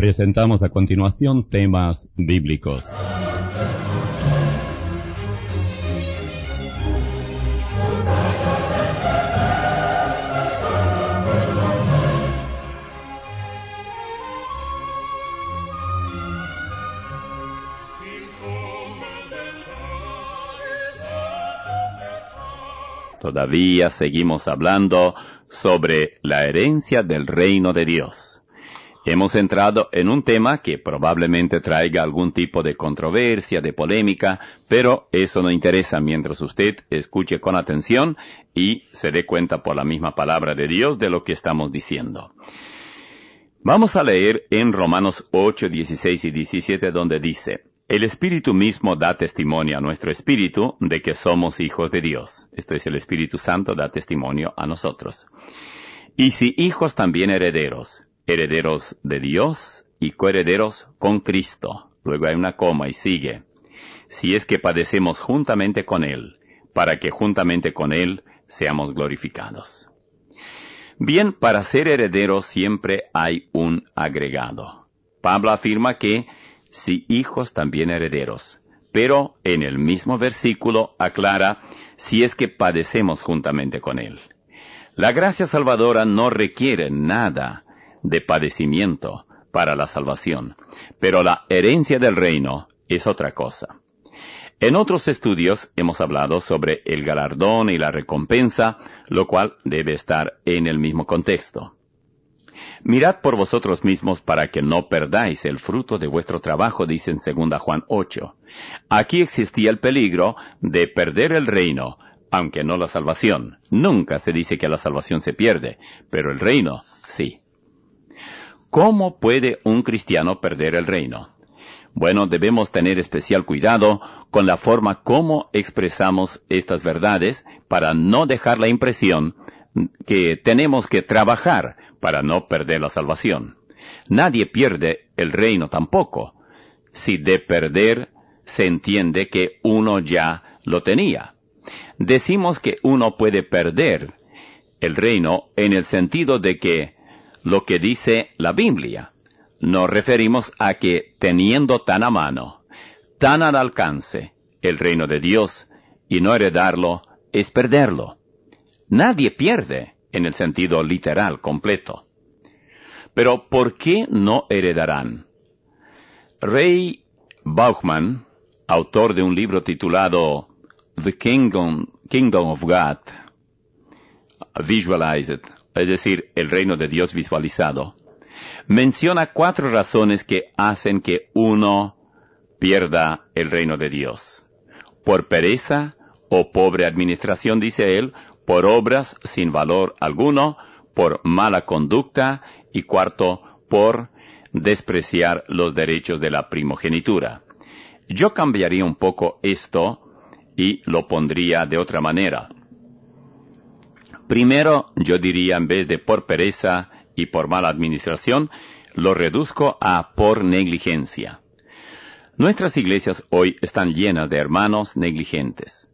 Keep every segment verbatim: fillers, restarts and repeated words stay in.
Presentamos a continuación temas bíblicos. Todavía seguimos hablando sobre la herencia del reino de Dios. Hemos entrado en un tema que probablemente traiga algún tipo de controversia, de polémica, pero eso no interesa mientras usted escuche con atención y se dé cuenta por la misma palabra de Dios de lo que estamos diciendo. Vamos a leer en Romanos ocho, dieciséis y diecisiete, donde dice: el Espíritu mismo da testimonio a nuestro espíritu de que somos hijos de Dios. Esto es, el Espíritu Santo da testimonio a nosotros. Y si hijos, también herederos, herederos de Dios y coherederos con Cristo. Luego hay una coma y sigue: si es que padecemos juntamente con Él, para que juntamente con Él seamos glorificados. Bien, para ser herederos siempre hay un agregado. Pablo afirma que si hijos, también herederos. Pero en el mismo versículo aclara: si es que padecemos juntamente con Él. La gracia salvadora no requiere nada de padecimiento para la salvación, pero la herencia del reino es otra cosa. En otros estudios hemos hablado sobre el galardón y la recompensa, lo cual debe estar en el mismo contexto. Mirad por vosotros mismos para que no perdáis el fruto de vuestro trabajo, dice en segunda Juan ocho. Aquí existía el peligro de perder el reino, aunque no la salvación. Nunca se dice que la salvación se pierde, pero el reino sí. ¿Cómo puede un cristiano perder el reino? Bueno, debemos tener especial cuidado con la forma como expresamos estas verdades para no dejar la impresión que tenemos que trabajar para no perder la salvación. Nadie pierde el reino tampoco, si de perder se entiende que uno ya lo tenía. Decimos que uno puede perder el reino en el sentido de que lo que dice la Biblia. Nos referimos a que teniendo tan a mano, tan al alcance, el reino de Dios, y no heredarlo, es perderlo. Nadie pierde en el sentido literal, completo. Pero ¿por qué no heredarán? Ray Bauchman, autor de un libro titulado The Kingdom, Kingdom of God, Visualized, es decir, el reino de Dios visualizado, menciona cuatro razones que hacen que uno pierda el reino de Dios. Por pereza o pobre administración, dice él, por obras sin valor alguno, por mala conducta y cuarto, por despreciar los derechos de la primogenitura. Yo cambiaría un poco esto y lo pondría de otra manera. Primero, yo diría, en vez de por pereza y por mala administración, lo reduzco a por negligencia. Nuestras iglesias hoy están llenas de hermanos negligentes.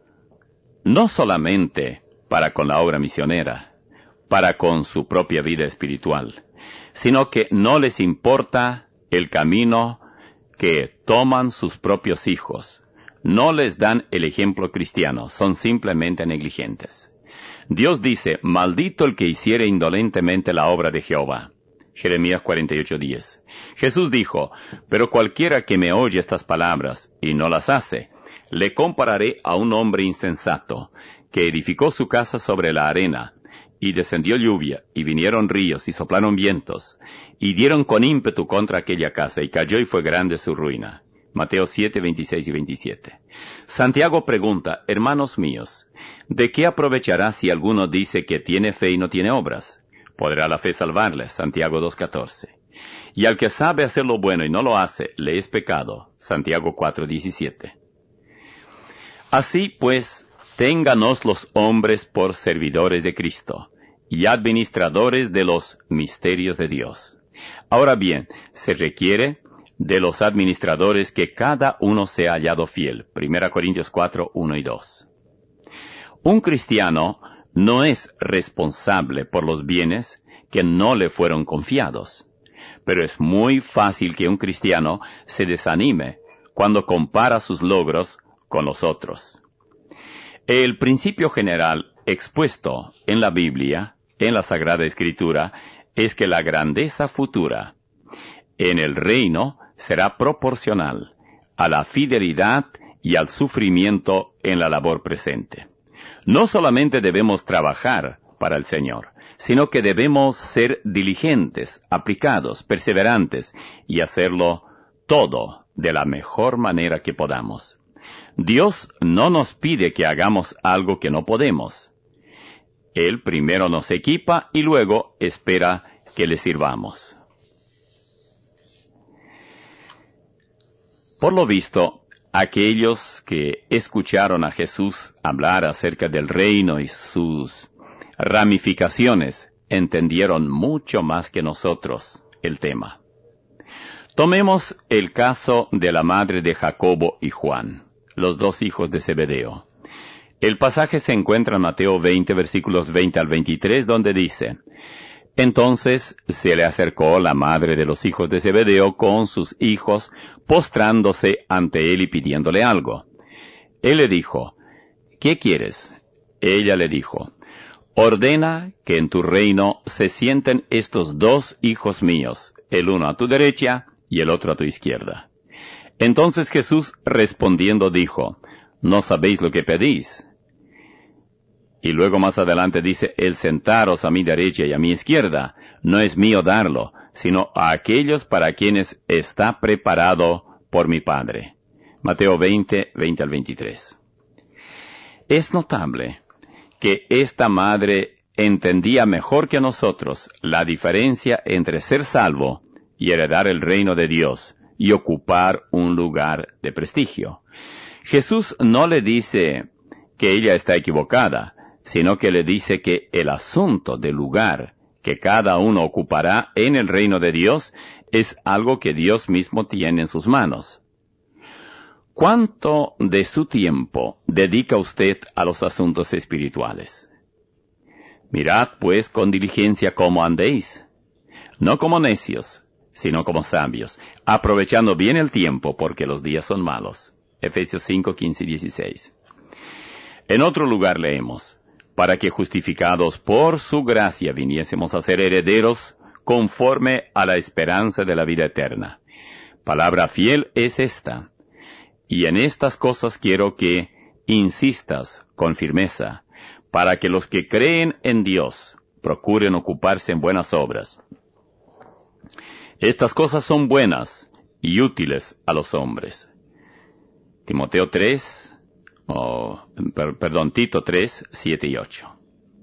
No solamente para con la obra misionera, para con su propia vida espiritual, sino que no les importa el camino que toman sus propios hijos. No les dan el ejemplo cristiano, son simplemente negligentes. Dios dice: maldito el que hiciere indolentemente la obra de Jehová. Jeremías cuarenta y ocho, diez. Jesús dijo: pero cualquiera que me oye estas palabras y no las hace, le compararé a un hombre insensato, que edificó su casa sobre la arena, y descendió lluvia, y vinieron ríos, y soplaron vientos, y dieron con ímpetu contra aquella casa, y cayó y fue grande su ruina. Mateo siete, veintiséis y veintisiete. Santiago pregunta: hermanos míos, ¿de qué aprovechará si alguno dice que tiene fe y no tiene obras? ¿Podrá la fe salvarle? Santiago dos, catorce. Y al que sabe hacer lo bueno y no lo hace, le es pecado. Santiago cuatro, diecisiete. Así pues, ténganos los hombres por servidores de Cristo y administradores de los misterios de Dios. Ahora bien, se requiere de los administradores que cada uno sea hallado fiel. Primera Corintios cuatro, uno y dos. Un cristiano no es responsable por los bienes que no le fueron confiados. pero es muy fácil que un cristiano se desanime cuando compara sus logros con los otros. El principio general expuesto en la Biblia, en la Sagrada Escritura, es que la grandeza futura en el reino será proporcional a la fidelidad y al sufrimiento en la labor presente. No solamente debemos trabajar para el Señor, sino que debemos ser diligentes, aplicados, perseverantes y hacerlo todo de la mejor manera que podamos. Dios no nos pide que hagamos algo que no podemos. Él primero nos equipa y luego espera que le sirvamos. Por lo visto, aquellos que escucharon a Jesús hablar acerca del reino y sus ramificaciones entendieron mucho más que nosotros el tema. Tomemos el caso de la madre de Jacobo y Juan, los dos hijos de Zebedeo. El pasaje se encuentra en Mateo veinte, versículos veinte al veintitrés, donde dice: Entonces se le acercó la madre de los hijos de Zebedeo con sus hijos, postrándose ante él y pidiéndole algo. Él le dijo: ¿Qué quieres? Ella le dijo: Ordena que en tu reino se sienten estos dos hijos míos, el uno a tu derecha y el otro a tu izquierda. Entonces Jesús respondiendo dijo: No sabéis lo que pedís. Y luego más adelante dice: El sentaros a mi derecha y a mi izquierda no es mío darlo, sino a aquellos para quienes está preparado por mi Padre. Mateo veinte, veinte al veintitrés. Es notable que esta madre entendía mejor que nosotros la diferencia entre ser salvo y heredar el reino de Dios y ocupar un lugar de prestigio. Jesús no le dice que ella está equivocada, sino que le dice que el asunto del lugar que cada uno ocupará en el reino de Dios es algo que Dios mismo tiene en sus manos. ¿Cuánto de su tiempo dedica usted a los asuntos espirituales? Mirad pues con diligencia cómo andéis, no como necios, sino como sabios, aprovechando bien el tiempo porque los días son malos. Efesios cinco, quince y dieciséis. En otro lugar leemos: para que justificados por su gracia viniésemos a ser herederos conforme a la esperanza de la vida eterna. Palabra fiel es esta, y en estas cosas quiero que insistas con firmeza, para que los que creen en Dios procuren ocuparse en buenas obras. Estas cosas son buenas y útiles a los hombres. Timoteo tres, Oh, per, perdón, Tito tres, siete y ocho.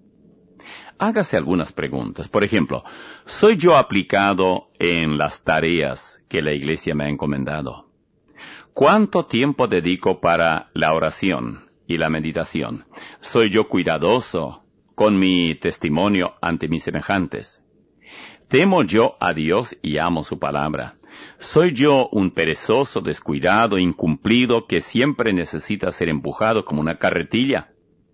Hágase algunas preguntas. Por ejemplo, ¿soy yo aplicado en las tareas que la iglesia me ha encomendado? ¿Cuánto tiempo dedico para la oración y la meditación? ¿Soy yo cuidadoso con mi testimonio ante mis semejantes? ¿Temo yo a Dios y amo su palabra? ¿Soy yo un perezoso, descuidado, incumplido, que siempre necesita ser empujado como una carretilla?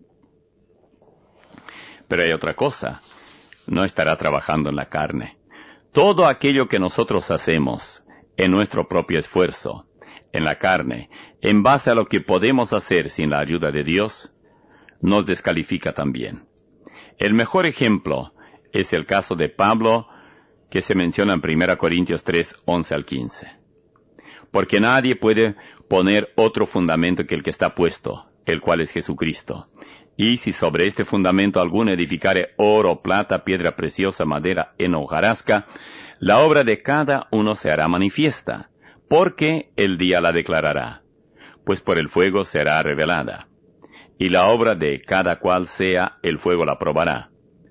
Pero hay otra cosa: no estará trabajando en la carne. Todo aquello que nosotros hacemos en nuestro propio esfuerzo, en la carne, en base a lo que podemos hacer sin la ayuda de Dios, nos descalifica también. El mejor ejemplo es el caso de Pablo, que se menciona en primera Corintios tres, once al quince. Porque nadie puede poner otro fundamento que el que está puesto, el cual es Jesucristo. Y si sobre este fundamento alguno edificare oro, plata, piedra preciosa, madera, heno, hojarasca, la obra de cada uno se hará manifiesta, porque el día la declarará, pues por el fuego será revelada. Y la obra de cada cual sea, el fuego la probará.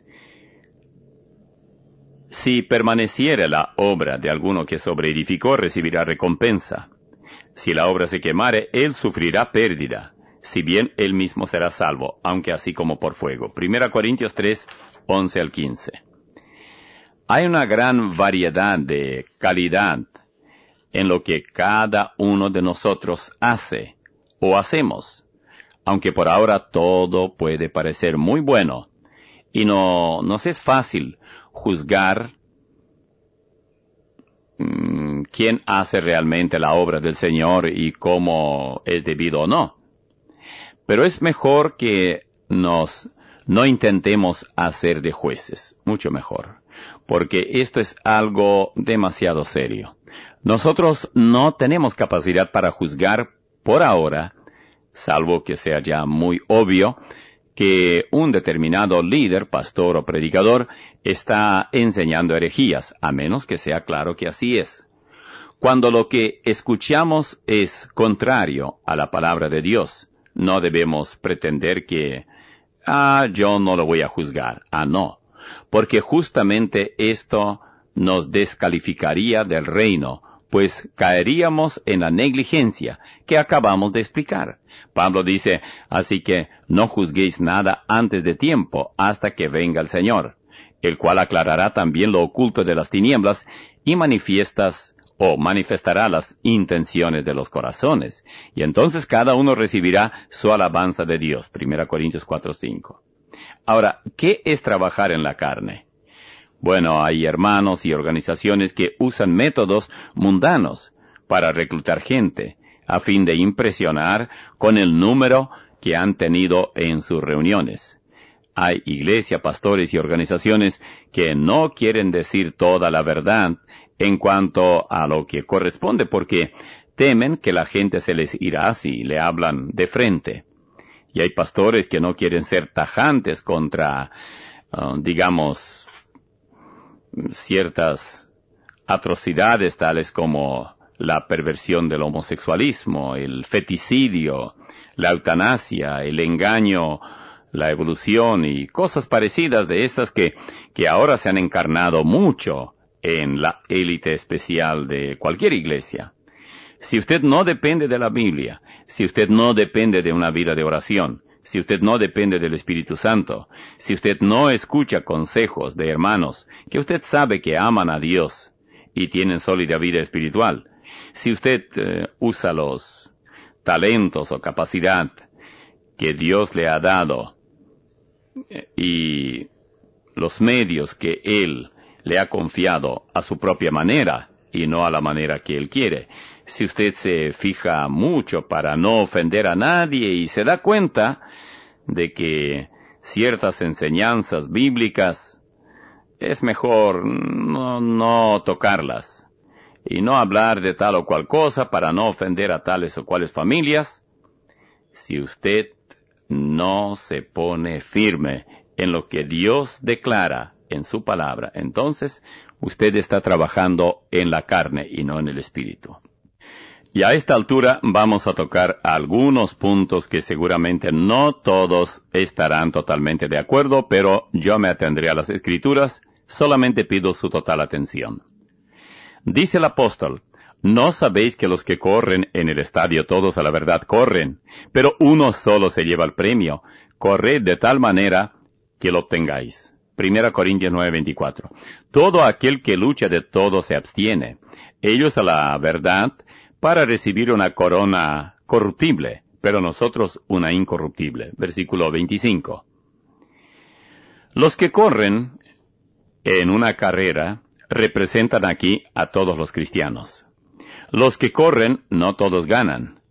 Si permaneciere la obra de alguno que sobreedificó, recibirá recompensa. Si la obra se quemare, él sufrirá pérdida, si bien él mismo será salvo, aunque así como por fuego. Primera Corintios tres, once al quince. Hay una gran variedad de calidad en lo que cada uno de nosotros hace o hacemos, aunque por ahora todo puede parecer muy bueno, y no nos es fácil juzgar mmm, quién hace realmente la obra del Señor y cómo es debido o no. Pero es mejor que nos no intentemos hacer de jueces, mucho mejor, porque esto es algo demasiado serio. Nosotros no tenemos capacidad para juzgar por ahora, salvo que sea ya muy obvio, que un determinado líder, pastor o predicador está enseñando herejías, a menos que sea claro que así es. Cuando lo que escuchamos es contrario a la palabra de Dios, no debemos pretender que, ah, yo no lo voy a juzgar. Ah, no, porque justamente esto nos descalificaría del reino, pues caeríamos en la negligencia que acabamos de explicar. Pablo dice, así que no juzguéis nada antes de tiempo, hasta que venga el Señor, el cual aclarará también lo oculto de las tinieblas y manifiestas o manifestará las intenciones de los corazones. Y entonces cada uno recibirá su alabanza de Dios. Primera Corintios cuatro cinco. Ahora, ¿qué es trabajar en la carne? Bueno, hay hermanos y organizaciones que usan métodos mundanos para reclutar gente, a fin de impresionar con el número que han tenido en sus reuniones. Hay iglesia, pastores y organizaciones que no quieren decir toda la verdad en cuanto a lo que corresponde, porque temen que la gente se les irá si le hablan de frente. Y hay pastores que no quieren ser tajantes contra, uh, digamos, ciertas atrocidades tales como la perversión del homosexualismo, el feticidio, la eutanasia, el engaño, la evolución y cosas parecidas de estas que, que ahora se han encarnado mucho en la élite especial de cualquier iglesia. Si usted no depende de la Biblia, si usted no depende de una vida de oración, si usted no depende del Espíritu Santo, si usted no escucha consejos de hermanos que usted sabe que aman a Dios y tienen sólida vida espiritual, si usted eh, usa los talentos o capacidad que Dios le ha dado eh, y los medios que Él le ha confiado a su propia manera y no a la manera que Él quiere, si usted se fija mucho para no ofender a nadie y se da cuenta de que ciertas enseñanzas bíblicas es mejor no, no tocarlas y no hablar de tal o cual cosa para no ofender a tales o cuales familias, si usted no se pone firme en lo que Dios declara en su palabra, entonces usted está trabajando en la carne y no en el espíritu. Y a esta altura vamos a tocar algunos puntos que seguramente no todos estarán totalmente de acuerdo, pero yo me atendré a las Escrituras, solamente pido su total atención. Dice el apóstol, ¿no sabéis que los que corren en el estadio todos a la verdad corren, pero uno solo se lleva el premio? Corred de tal manera que lo obtengáis. Primera Corintios nueve veinticuatro. Todo aquel que lucha de todo se abstiene. Ellos a la verdad para recibir una corona corruptible, pero nosotros una incorruptible. Versículo veinticinco. Los que corren en una carrera representan aquí a todos los cristianos. Los que corren no todos ganan.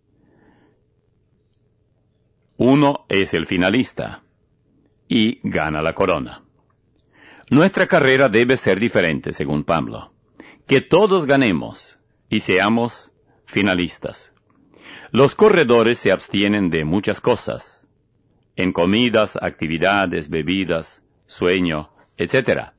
Uno es el finalista y gana la corona. Nuestra carrera debe ser diferente, según Pablo. Que todos ganemos y seamos finalistas. Los corredores se abstienen de muchas cosas, en comidas, actividades, bebidas, sueño, etcétera.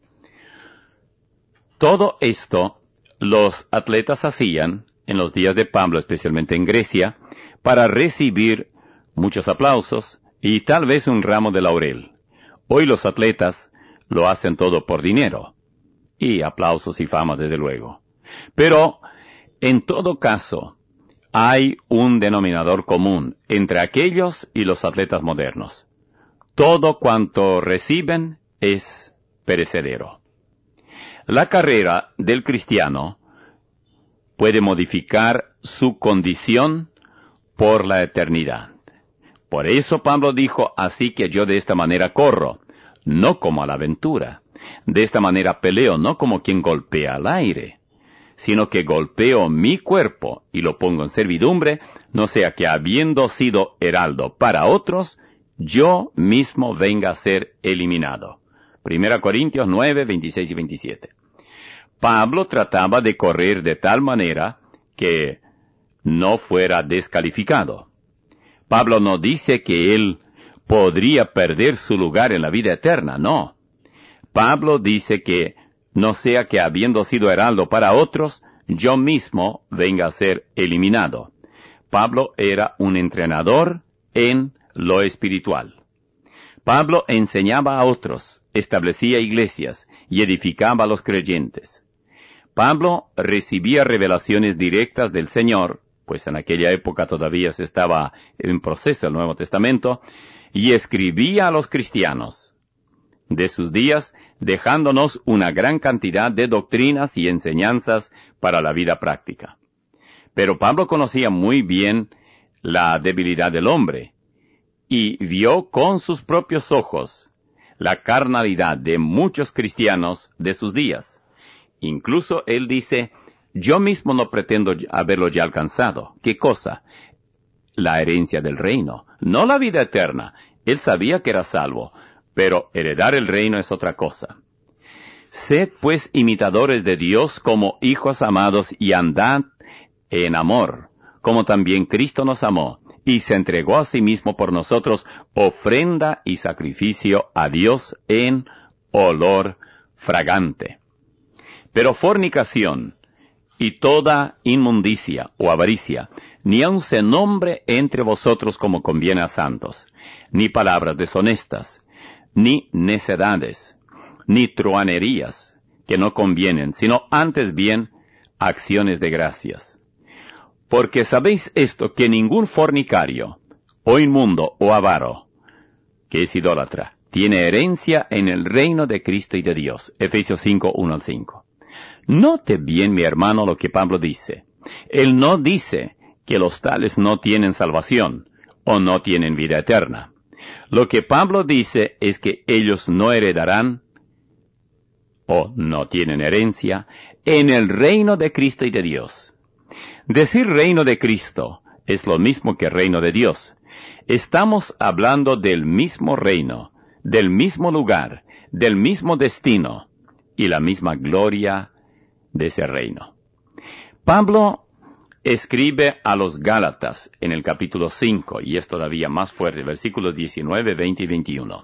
Todo esto los atletas hacían en los días de Pablo, especialmente en Grecia, para recibir muchos aplausos y tal vez un ramo de laurel. Hoy los atletas lo hacen todo por dinero, y aplausos y fama desde luego. Pero, en todo caso, hay un denominador común entre aquellos y los atletas modernos. Todo cuanto reciben es perecedero. La carrera del cristiano puede modificar su condición por la eternidad. Por eso Pablo dijo, así que yo de esta manera corro, no como a la aventura. De esta manera peleo, no como quien golpea al aire, sino que golpeo mi cuerpo y lo pongo en servidumbre, no sea que habiendo sido heraldo para otros, yo mismo venga a ser eliminado. Primera Corintios nueve, veintiséis y veintisiete. Pablo trataba de correr de tal manera que no fuera descalificado. Pablo no dice que él podría perder su lugar en la vida eterna, no. Pablo dice que no sea que habiendo sido heraldo para otros, yo mismo venga a ser eliminado. Pablo era un entrenador en lo espiritual. Pablo enseñaba a otros, establecía iglesias y edificaba a los creyentes. Pablo recibía revelaciones directas del Señor, pues en aquella época todavía se estaba en proceso el Nuevo Testamento, y escribía a los cristianos de sus días, dejándonos una gran cantidad de doctrinas y enseñanzas para la vida práctica. Pero Pablo conocía muy bien la debilidad del hombre, y vio con sus propios ojos la carnalidad de muchos cristianos de sus días. Incluso él dice, yo mismo no pretendo haberlo ya alcanzado. ¿Qué cosa? La herencia del reino, no la vida eterna. Él sabía que era salvo, pero heredar el reino es otra cosa. Sed pues imitadores de Dios como hijos amados y andad en amor, como también Cristo nos amó, y se entregó a sí mismo por nosotros, ofrenda y sacrificio a Dios en olor fragante. Pero fornicación y toda inmundicia o avaricia, ni aun se nombre entre vosotros como conviene a santos, ni palabras deshonestas, ni necedades, ni truanerías, que no convienen, sino antes bien acciones de gracias. Porque sabéis esto, que ningún fornicario, o inmundo, o avaro, que es idólatra, tiene herencia en el reino de Cristo y de Dios. Efesios cinco, uno al cinco. Note bien, mi hermano, lo que Pablo dice. Él no dice que los tales no tienen salvación, o no tienen vida eterna. Lo que Pablo dice es que ellos no heredarán, o no tienen herencia, en el reino de Cristo y de Dios. Decir reino de Cristo es lo mismo que reino de Dios. Estamos hablando del mismo reino, del mismo lugar, del mismo destino y la misma gloria de ese reino. Pablo escribe a los Gálatas en el capítulo cinco, y es todavía más fuerte, versículos diecinueve, veinte y veintiuno.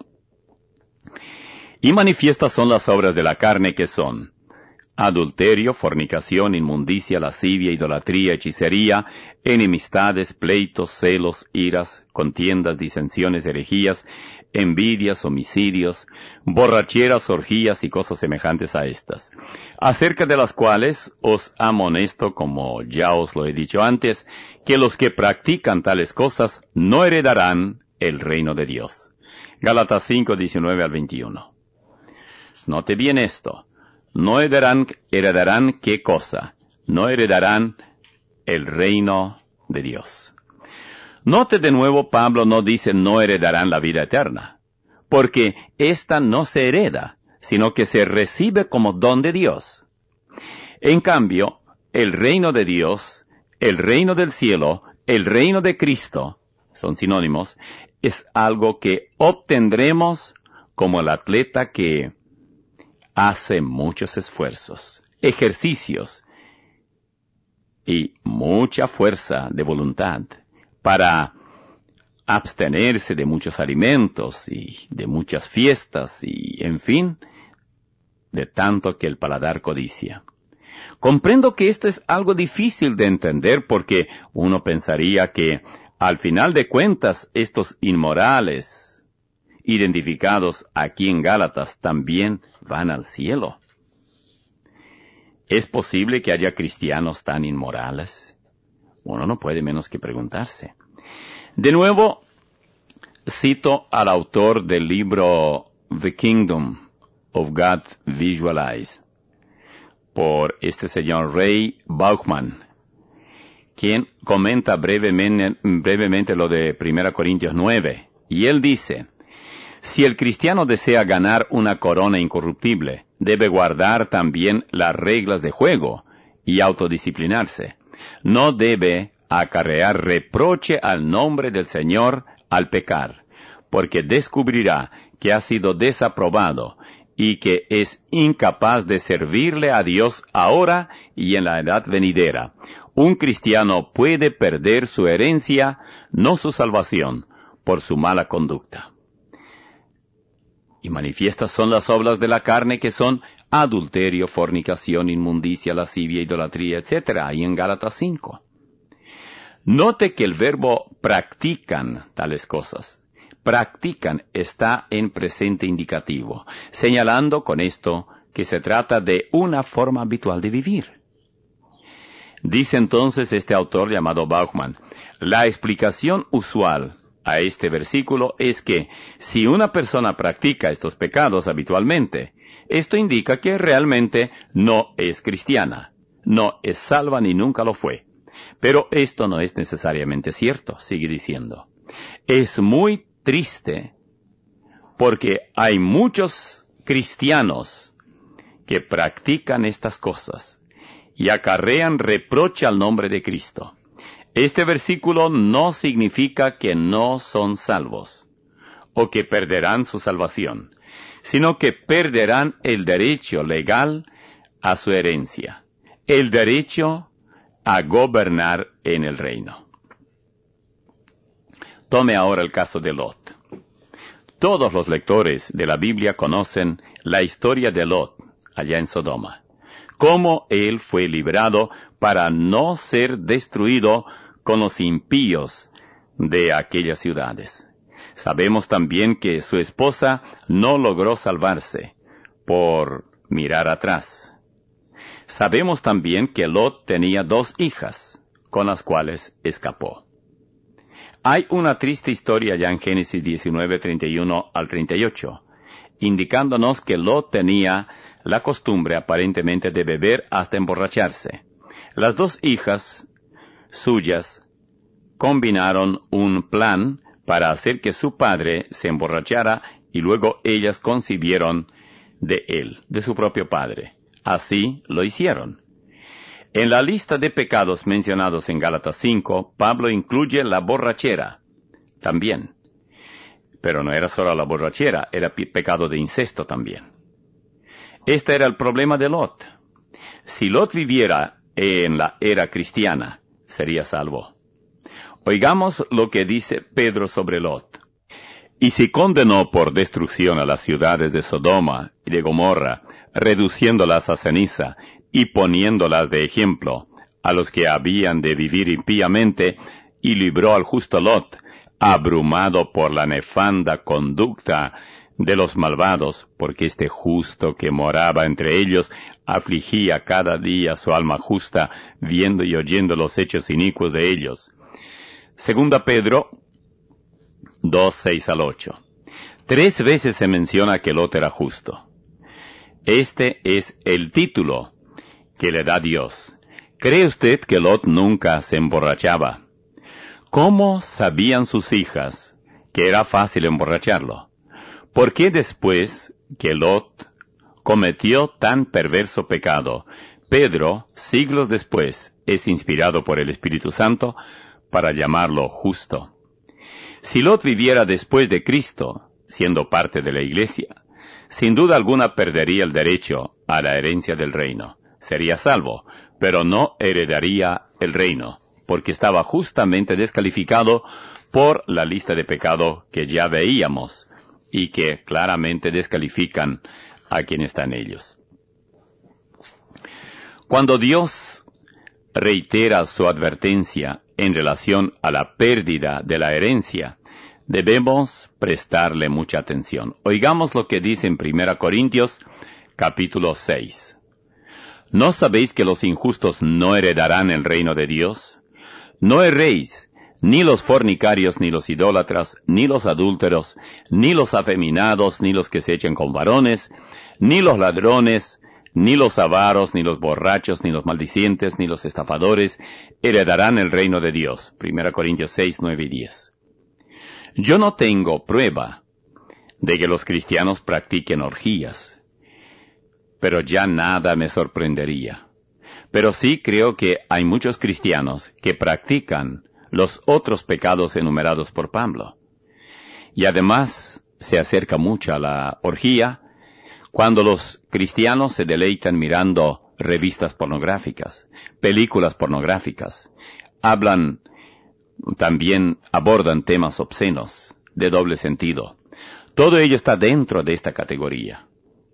Y manifiestas son las obras de la carne, que son adulterio, fornicación, inmundicia, lascivia, idolatría, hechicería, enemistades, pleitos, celos, iras, contiendas, disensiones, herejías, envidias, homicidios, borracheras, orgías y cosas semejantes a estas, acerca de las cuales os amonesto, como ya os lo he dicho antes, que los que practican tales cosas no heredarán el reino de Dios. Gálatas cinco, diecinueve al veintiuno. Note bien esto. No heredarán, heredarán ¿qué cosa? No heredarán el reino de Dios. Note de nuevo, Pablo no dice no heredarán la vida eterna, porque ésta no se hereda, sino que se recibe como don de Dios. En cambio, el reino de Dios, el reino del cielo, el reino de Cristo, son sinónimos, es algo que obtendremos como el atleta que hace muchos esfuerzos, ejercicios y mucha fuerza de voluntad para abstenerse de muchos alimentos y de muchas fiestas y, en fin, de tanto que el paladar codicia. Comprendo que esto es algo difícil de entender porque uno pensaría que, al final de cuentas, estos inmorales identificados aquí en Gálatas también van al cielo. ¿Es posible que haya cristianos tan inmorales? Uno no puede menos que preguntarse. De nuevo, cito al autor del libro The Kingdom of God Visualized, por este señor Ray Bauchman, quien comenta brevemente, brevemente lo de Primera Corintios nueve, y él dice: si el cristiano desea ganar una corona incorruptible, debe guardar también las reglas de juego, y autodisciplinarse. No debe acarrear reproche al nombre del Señor al pecar, porque descubrirá que ha sido desaprobado y que es incapaz de servirle a Dios ahora y en la edad venidera. Un cristiano puede perder su herencia, no su salvación, por su mala conducta. Y manifiestas son las obras de la carne, que son adulterio, fornicación, inmundicia, lascivia, idolatría, etcétera, ahí en Gálatas cinco. Note que el verbo practican tales cosas. Practican está en presente indicativo, señalando con esto que se trata de una forma habitual de vivir. Dice entonces este autor llamado Bauchman, la explicación usual a este versículo es que si una persona practica estos pecados habitualmente, esto indica que realmente no es cristiana, no es salva ni nunca lo fue. Pero esto no es necesariamente cierto, sigue diciendo. Es muy triste porque hay muchos cristianos que practican estas cosas y acarrean reproche al nombre de Cristo. Este versículo no significa que no son salvos o que perderán su salvación, sino que perderán el derecho legal a su herencia, el derecho a gobernar en el reino. Tome ahora el caso de Lot. Todos los lectores de la Biblia conocen la historia de Lot allá en Sodoma, cómo él fue librado para no ser destruido con los impíos de aquellas ciudades. Sabemos también que su esposa no logró salvarse por mirar atrás. Sabemos también que Lot tenía dos hijas, con las cuales escapó. Hay una triste historia ya en Génesis diecinueve, treinta y uno al treinta y ocho, indicándonos que Lot tenía la costumbre aparentemente de beber hasta emborracharse. Las dos hijas suyas combinaron un plan para hacer que su padre se emborrachara y luego ellas concibieron de él, de su propio padre. Así lo hicieron. En la lista de pecados mencionados en Gálatas cinco, Pablo incluye la borrachera también. Pero no era solo la borrachera, era pecado de incesto también. Este era el problema de Lot. Si Lot viviera en la era cristiana, sería salvo. Oigamos lo que dice Pedro sobre Lot. Y si condenó por destrucción a las ciudades de Sodoma y de Gomorra, reduciéndolas a ceniza y poniéndolas de ejemplo a los que habían de vivir impíamente, y libró al justo Lot, abrumado por la nefanda conducta de los malvados, porque este justo que moraba entre ellos afligía cada día su alma justa, viendo y oyendo los hechos inicuos de ellos. Segunda Pedro dos, seis al ocho. Tres veces se menciona que Lot era justo. Este es el título que le da Dios. ¿Cree usted que Lot nunca se emborrachaba? ¿Cómo sabían sus hijas que era fácil emborracharlo? ¿Por qué después que Lot cometió tan perverso pecado, Pedro, siglos después, es inspirado por el Espíritu Santo para llamarlo justo? Si Lot viviera después de Cristo, siendo parte de la iglesia, sin duda alguna perdería el derecho a la herencia del reino. Sería salvo, pero no heredaría el reino, porque estaba justamente descalificado por la lista de pecado que ya veíamos, y que claramente descalifican a quien está en ellos. Cuando Dios reitera su advertencia en relación a la pérdida de la herencia, debemos prestarle mucha atención. Oigamos lo que dice en Primera Corintios, capítulo seis. ¿No sabéis que los injustos no heredarán el reino de Dios? No erréis, ni los fornicarios, ni los idólatras, ni los adúlteros, ni los afeminados, ni los que se echen con varones, ni los ladrones, ni los avaros, ni los borrachos, ni los maldicientes, ni los estafadores, heredarán el reino de Dios. Primera Corintios seis, nueve y diez. Yo no tengo prueba de que los cristianos practiquen orgías, pero ya nada me sorprendería. Pero sí creo que hay muchos cristianos que practican los otros pecados enumerados por Pablo. Y además se acerca mucho a la orgía cuando los cristianos se deleitan mirando revistas pornográficas, películas pornográficas, hablan, también abordan temas obscenos, de doble sentido. Todo ello está dentro de esta categoría.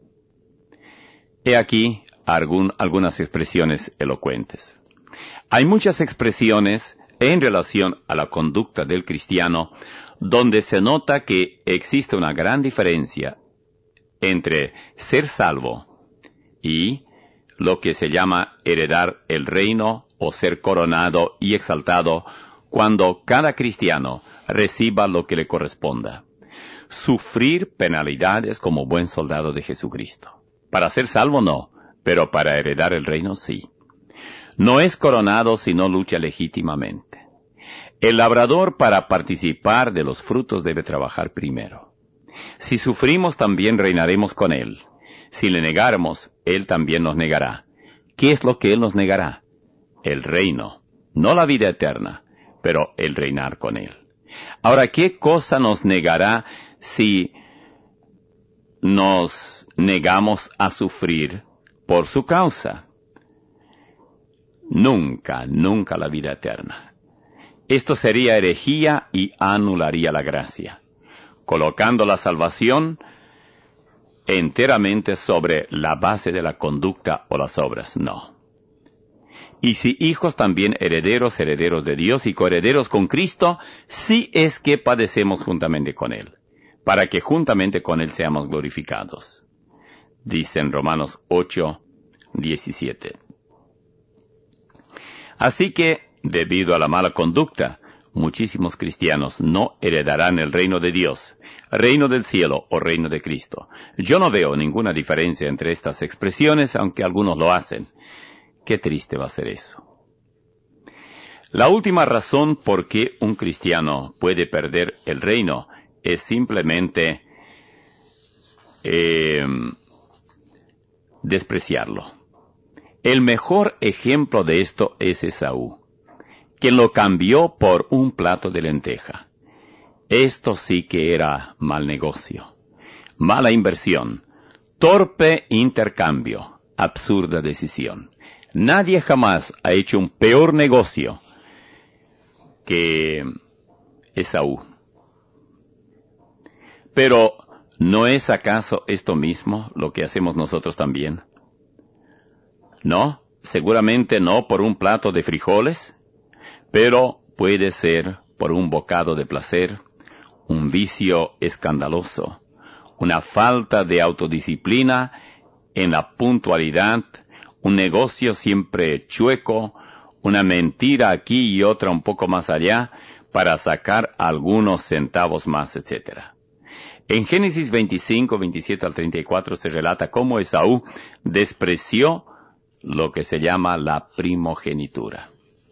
He aquí algún, algunas expresiones elocuentes. Hay muchas expresiones en relación a la conducta del cristiano donde se nota que existe una gran diferencia entre ser salvo y lo que se llama heredar el reino o ser coronado y exaltado cuando cada cristiano reciba lo que le corresponda. Sufrir penalidades como buen soldado de Jesucristo. Para ser salvo no, pero para heredar el reino sí. No es coronado si no lucha legítimamente. El labrador para participar de los frutos debe trabajar primero. Si sufrimos también reinaremos con él. Si le negáramos, él también nos negará. ¿Qué es lo que él nos negará? El reino, no la vida eterna, pero el reinar con él. Ahora, ¿qué cosa nos negará si nos negamos a sufrir por su causa? Nunca, nunca la vida eterna. Esto sería herejía y anularía la gracia, colocando la salvación enteramente sobre la base de la conducta o las obras. No. Y si hijos también herederos, herederos de Dios y coherederos con Cristo, sí es que padecemos juntamente con Él, para que juntamente con Él seamos glorificados. Dice en Romanos ocho, diecisiete. Así que, debido a la mala conducta, muchísimos cristianos no heredarán el reino de Dios, reino del cielo o reino de Cristo. Yo no veo ninguna diferencia entre estas expresiones, aunque algunos lo hacen. Qué triste va a ser eso. La última razón por qué un cristiano puede perder el reino es simplemente eh, despreciarlo. El mejor ejemplo de esto es Esaú, quien lo cambió por un plato de lenteja. Esto sí que era mal negocio, mala inversión, torpe intercambio, absurda decisión. Nadie jamás ha hecho un peor negocio que Esaú. Pero, ¿no es acaso esto mismo lo que hacemos nosotros también? No, seguramente no por un plato de frijoles, pero puede ser por un bocado de placer, un vicio escandaloso, una falta de autodisciplina en la puntualidad, un negocio siempre chueco, una mentira aquí y otra un poco más allá para sacar algunos centavos más, etcétera. En Génesis veinticinco, veintisiete al treinta y cuatro se relata cómo Esaú despreció lo que se llama la primogenitura.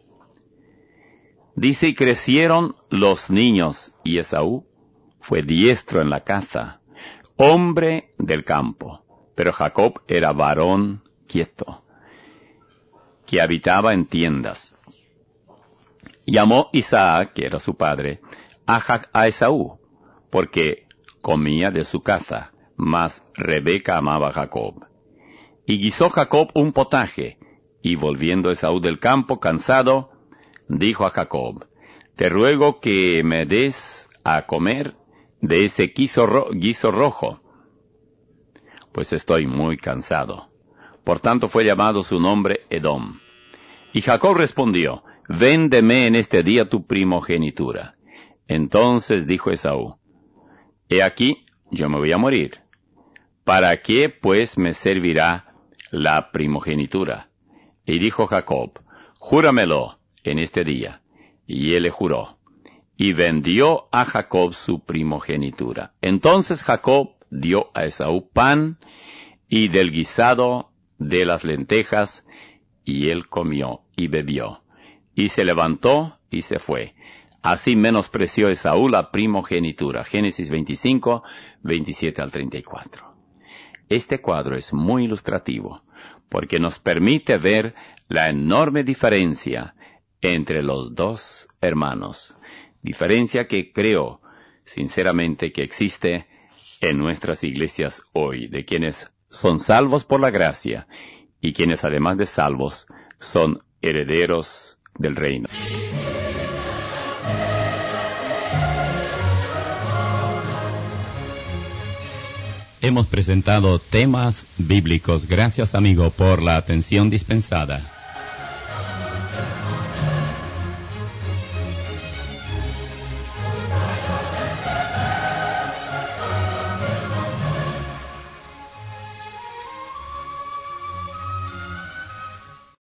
Dice, y crecieron los niños, y Esaú fue diestro en la caza, hombre del campo, pero Jacob era varón quieto, que habitaba en tiendas. Llamó Isaac, que era su padre, a, ja- a Esaú, porque comía de su caza, mas Rebeca amaba a Jacob. Y guisó Jacob un potaje, y volviendo Esaú del campo cansado, dijo a Jacob, te ruego que me des a comer de ese guiso, ro- guiso rojo, pues estoy muy cansado. Por tanto fue llamado su nombre Edom. Y Jacob respondió, véndeme en este día tu primogenitura. Entonces dijo Esaú, he aquí, yo me voy a morir. ¿Para qué pues me servirá la primogenitura? Y dijo Jacob, júramelo en este día. Y él le juró. Y vendió a Jacob su primogenitura. Entonces Jacob dio a Esaú pan y del guisado de las lentejas, y él comió y bebió. Y se levantó y se fue. Así menospreció Esaú la primogenitura. Génesis veinticinco, veintisiete al treinta y cuatro. Este cuadro es muy ilustrativo, porque nos permite ver la enorme diferencia entre los dos hermanos. Diferencia que creo, sinceramente, que existe en nuestras iglesias hoy, de quienes son salvos por la gracia y quienes, además de salvos, son herederos del reino. Hemos presentado temas bíblicos. Gracias, amigo, por la atención dispensada.